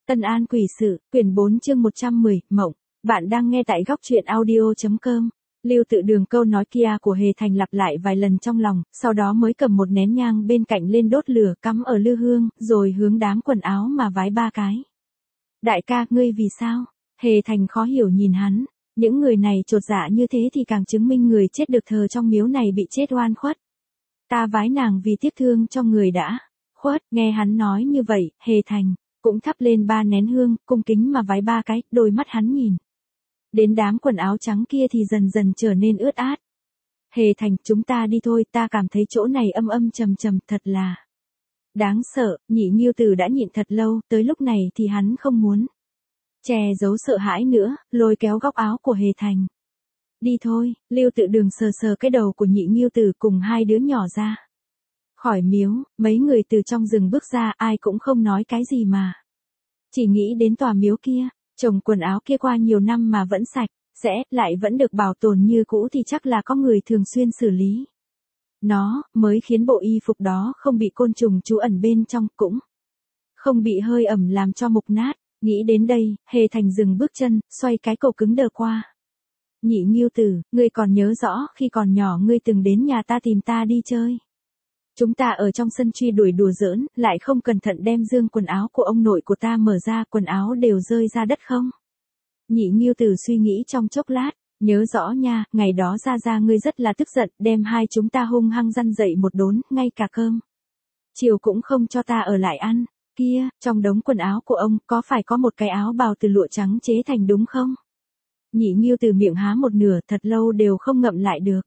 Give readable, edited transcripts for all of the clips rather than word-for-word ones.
Tân An Quỷ Sự, quyển 4 chương 110, Mộng. Bạn đang nghe tại góc truyện audio.com. Lưu Tự Đường câu nói kia của Hề Thành lặp lại vài lần trong lòng, sau đó mới cầm một nén nhang bên cạnh lên đốt lửa cắm ở lư hương, rồi hướng đám quần áo mà vái ba cái. Đại ca, ngươi vì sao? Hề Thành khó hiểu nhìn hắn, những người này chột dạ như thế thì càng chứng minh người chết được thờ trong miếu này bị chết oan khuất. Ta vái nàng vì tiếc thương cho người đã khuất. Nghe hắn nói như vậy, Hề Thành cũng thắp lên 3 nén hương, cung kính mà vái 3 cái, đôi mắt hắn nhìn đến đám quần áo trắng kia thì dần dần trở nên ướt át. Hề Thành, chúng ta đi thôi, ta cảm thấy chỗ này âm âm trầm trầm, thật là đáng sợ. Nhị Nghiêu Tử đã nhịn thật lâu, tới lúc này thì hắn không muốn che giấu sợ hãi nữa, lôi kéo góc áo của Hề Thành. Đi thôi. Lưu Tự Đường sờ sờ cái đầu của Nhị Nghiêu Tử cùng 2 đứa nhỏ ra khỏi miếu. Mấy người từ trong rừng bước ra, ai cũng không nói cái gì mà chỉ nghĩ đến tòa miếu kia. Chồng quần áo kia qua nhiều năm mà vẫn sạch sẽ, lại vẫn được bảo tồn như cũ thì chắc là có người thường xuyên xử lý nó, mới khiến bộ y phục đó không bị côn trùng trú ẩn bên trong, cũng không bị hơi ẩm làm cho mục nát. Nghĩ đến đây, Hề Thành dừng bước chân, xoay cái cổ cứng đờ qua. Nhị Nghiêu Tử, ngươi còn nhớ rõ khi còn nhỏ ngươi từng đến nhà ta tìm ta đi chơi. Chúng ta ở trong sân truy đuổi đùa giỡn, lại không cẩn thận đem dương quần áo của ông nội của ta mở ra, quần áo đều rơi ra đất không? Nhị Nghiêu Tử suy nghĩ trong chốc lát, nhớ rõ nha, ngày đó ra ngươi rất là tức giận, đem hai chúng ta hung hăng răn dậy một đốn, ngay cả cơm chiều cũng không cho ta ở lại ăn. Kia, trong đống quần áo của ông, có phải có một cái áo bào từ lụa trắng chế thành đúng không? Nhị Nghiêu Tử miệng há một nửa, thật lâu đều không ngậm lại được.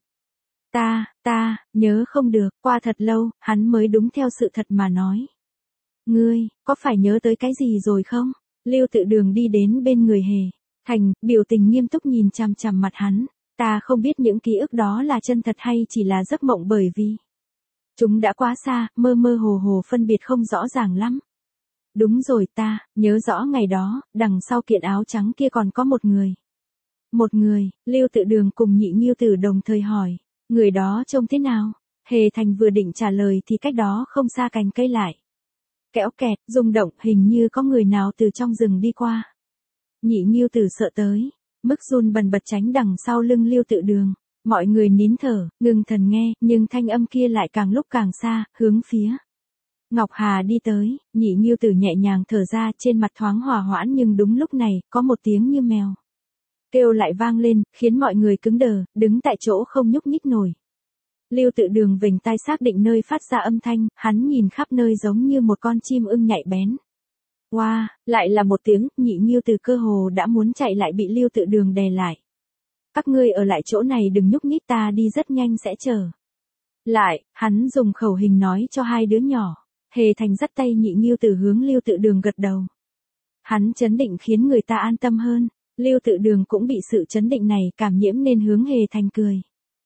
Ta, nhớ không được. Qua thật lâu, hắn mới đúng theo sự thật mà nói. Ngươi, có phải nhớ tới cái gì rồi không? Lưu Tự Đường đi đến bên người Hề Thành, biểu tình nghiêm túc nhìn chằm chằm mặt hắn. Ta không biết những ký ức đó là chân thật hay chỉ là giấc mộng, bởi vì chúng đã quá xa, mơ mơ hồ hồ phân biệt không rõ ràng lắm. Đúng rồi, ta nhớ rõ ngày đó, đằng sau kiện áo trắng kia còn có một người. Một người? Lưu Tự Đường cùng Nhị Nghiêu Tử đồng thời hỏi. Người đó trông thế nào? Hề Thành vừa định trả lời thì cách đó không xa cành cây lại kéo kẹt, rung động, hình như có người nào từ trong rừng đi qua. Nhị Nghiêu Tử sợ tới mức run bần bật tránh đằng sau lưng Lưu Tự Đường. Mọi người nín thở, ngưng thần nghe, nhưng thanh âm kia lại càng lúc càng xa, hướng phía Ngọc Hà đi tới. Nhị Nghiêu Tử nhẹ nhàng thở ra, trên mặt thoáng hòa hoãn, nhưng đúng lúc này, có một tiếng như mèo kêu lại vang lên, khiến mọi người cứng đờ, đứng tại chỗ không nhúc nhích nổi. Lưu Tự Đường vểnh tai xác định nơi phát ra âm thanh, hắn nhìn khắp nơi giống như một con chim ưng nhạy bén. Wow, lại là một tiếng. Nhị Nghiêu Tử cơ hồ đã muốn chạy lại bị Lưu Tự Đường đè lại. Các ngươi ở lại chỗ này đừng nhúc nhích, ta đi rất nhanh sẽ trở lại. Hắn dùng khẩu hình nói cho 2 đứa nhỏ. Hề Thành dắt tay Nhị Nghiêu Tử hướng Lưu Tự Đường gật đầu. Hắn chấn định khiến người ta an tâm hơn. Lưu Tự Đường cũng bị sự chấn định này cảm nhiễm nên hướng Hề Thành cười,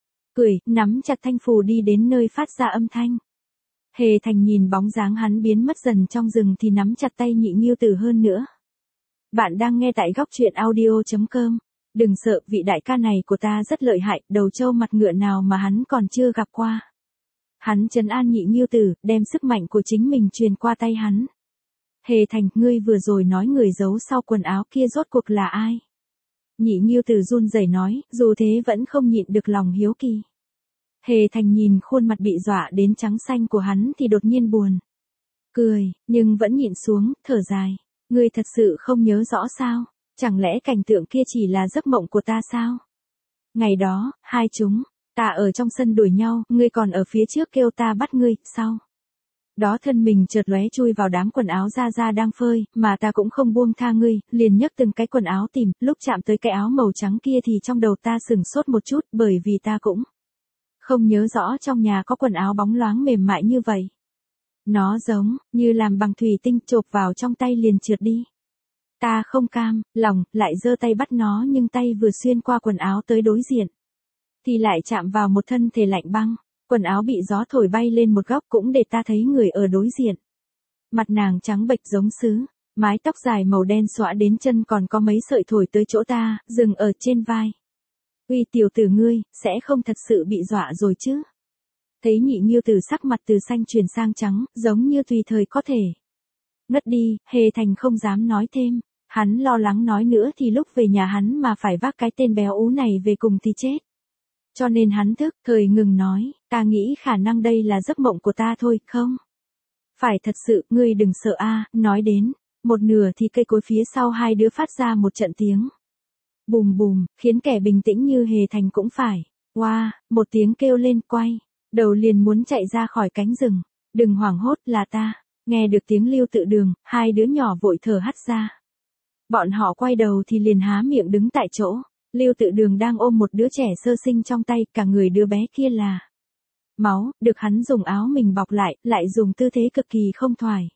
nắm chặt thanh phù đi đến nơi phát ra âm thanh. Hề Thành nhìn bóng dáng hắn biến mất dần trong rừng thì nắm chặt tay Nhị Nghiêu Tử hơn nữa. Bạn đang nghe tại góc truyện audio.com. Đừng sợ, vị đại ca này của ta rất lợi hại, đầu trâu mặt ngựa nào mà hắn còn chưa gặp qua. Hắn trấn an Nhị Nghiêu Tử, đem sức mạnh của chính mình truyền qua tay hắn. Hề Thành, ngươi vừa rồi nói người giấu sau quần áo kia rốt cuộc là ai? Nhị Nghiêu Tử run rẩy nói, dù thế vẫn không nhịn được lòng hiếu kỳ. Hề Thành nhìn khuôn mặt bị dọa đến trắng xanh của hắn thì đột nhiên buồn cười, nhưng vẫn nhịn xuống, thở dài. Ngươi thật sự không nhớ rõ sao? Chẳng lẽ cảnh tượng kia chỉ là giấc mộng của ta sao? Ngày đó, hai chúng ta ở trong sân đuổi nhau, ngươi còn ở phía trước kêu ta bắt ngươi, sau đó thân mình chợt lóe chui vào đám quần áo ra đang phơi, mà ta cũng không buông tha ngươi, liền nhấc từng cái quần áo tìm. Lúc chạm tới cái áo màu trắng kia thì trong đầu ta sửng sốt một chút, bởi vì ta cũng không nhớ rõ trong nhà có quần áo bóng loáng mềm mại như vậy. Nó giống như làm bằng thủy tinh, chộp vào trong tay liền trượt đi. Ta không cam lòng, lại giơ tay bắt nó, nhưng tay vừa xuyên qua quần áo tới đối diện thì lại chạm vào một thân thể lạnh băng. Quần áo bị gió thổi bay lên một góc cũng để ta thấy người ở đối diện. Mặt nàng trắng bệch giống sứ, mái tóc dài màu đen xõa đến chân, còn có mấy sợi thổi tới chỗ ta, dừng ở trên vai. Uy, tiểu tử ngươi, sẽ không thật sự bị dọa rồi chứ? Thấy Nhị Nghiêu Tử sắc mặt từ xanh chuyển sang trắng, giống như tùy thời có thể Ngất đi, Hề Thành không dám nói thêm. Hắn lo lắng nói nữa thì lúc về nhà hắn mà phải vác cái tên béo ú này về cùng thì chết. Cho nên hắn thời ngừng nói, ta nghĩ khả năng đây là giấc mộng của ta thôi, không? Phải thật sự, ngươi đừng sợ nói đến. Một nửa thì cây cối phía sau hai đứa phát ra một trận tiếng. Bùm bùm, khiến kẻ bình tĩnh như Hề Thành cũng phải. Wow, một tiếng kêu lên quay. Đầu liền muốn chạy ra khỏi cánh rừng. Đừng hoảng hốt là ta. Nghe được tiếng Lưu Tự Đường, hai đứa nhỏ vội thở hắt ra. Bọn họ quay đầu thì liền há miệng đứng tại chỗ. Lưu Tự Đường đang ôm một đứa trẻ sơ sinh trong tay, cả người đứa bé kia là máu, được hắn dùng áo mình bọc lại dùng tư thế cực kỳ không thoải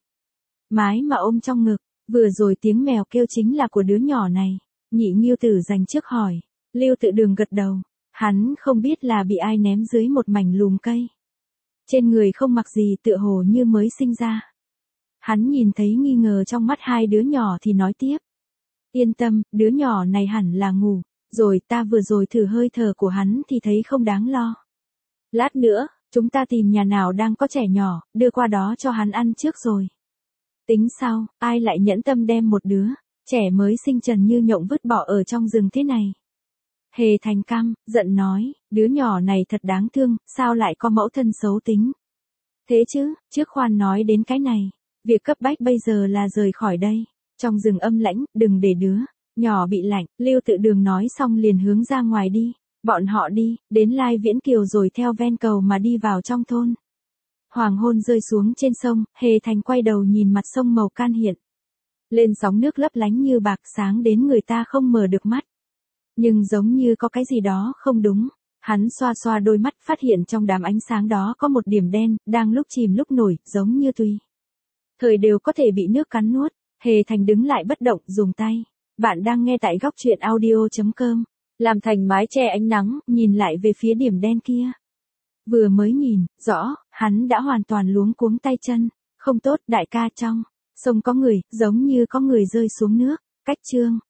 mái mà ôm trong ngực. Vừa rồi tiếng mèo kêu chính là của đứa nhỏ này. Nhị Nghiêu Tử dành trước hỏi. Lưu Tự Đường gật đầu. Hắn không biết là bị ai ném dưới một mảnh lùm cây. Trên người không mặc gì, tựa hồ như mới sinh ra. Hắn nhìn thấy nghi ngờ trong mắt hai đứa nhỏ thì nói tiếp. Yên tâm, đứa nhỏ này hẳn là ngủ. Rồi ta vừa rồi thử hơi thở của hắn thì thấy không đáng lo. Lát nữa, chúng ta tìm nhà nào đang có trẻ nhỏ, đưa qua đó cho hắn ăn trước rồi. Tính sau, ai lại nhẫn tâm đem một đứa trẻ mới sinh trần như nhộng vứt bỏ ở trong rừng thế này. Hề Thành căm, giận nói, đứa nhỏ này thật đáng thương, sao lại có mẫu thân xấu tính. Thế chứ, trước khoan nói đến cái này, việc cấp bách bây giờ là rời khỏi đây. Trong rừng âm lãnh, đừng để đứa nhỏ bị lạnh. Lưu Tự Đường nói xong liền hướng ra ngoài đi. Bọn họ đi, đến Lai Viễn Kiều rồi theo ven cầu mà đi vào trong thôn. Hoàng hôn rơi xuống trên sông, Hề Thành quay đầu nhìn mặt sông màu can hiện. Lên sóng nước lấp lánh như bạc, sáng đến người ta không mở được mắt. Nhưng giống như có cái gì đó không đúng. Hắn xoa xoa đôi mắt, phát hiện trong đám ánh sáng đó có một điểm đen, đang lúc chìm lúc nổi, giống như tùy thời đều có thể bị nước cắn nuốt. Hề Thành đứng lại bất động, dùng tay. Bạn đang nghe tại góc truyện audio.com. Làm thành mái che ánh nắng, nhìn lại về phía điểm đen kia. Vừa mới nhìn, rõ, hắn đã hoàn toàn luống cuống tay chân. Không tốt, đại ca, trong sông có người, giống như có người rơi xuống nước. Cách chương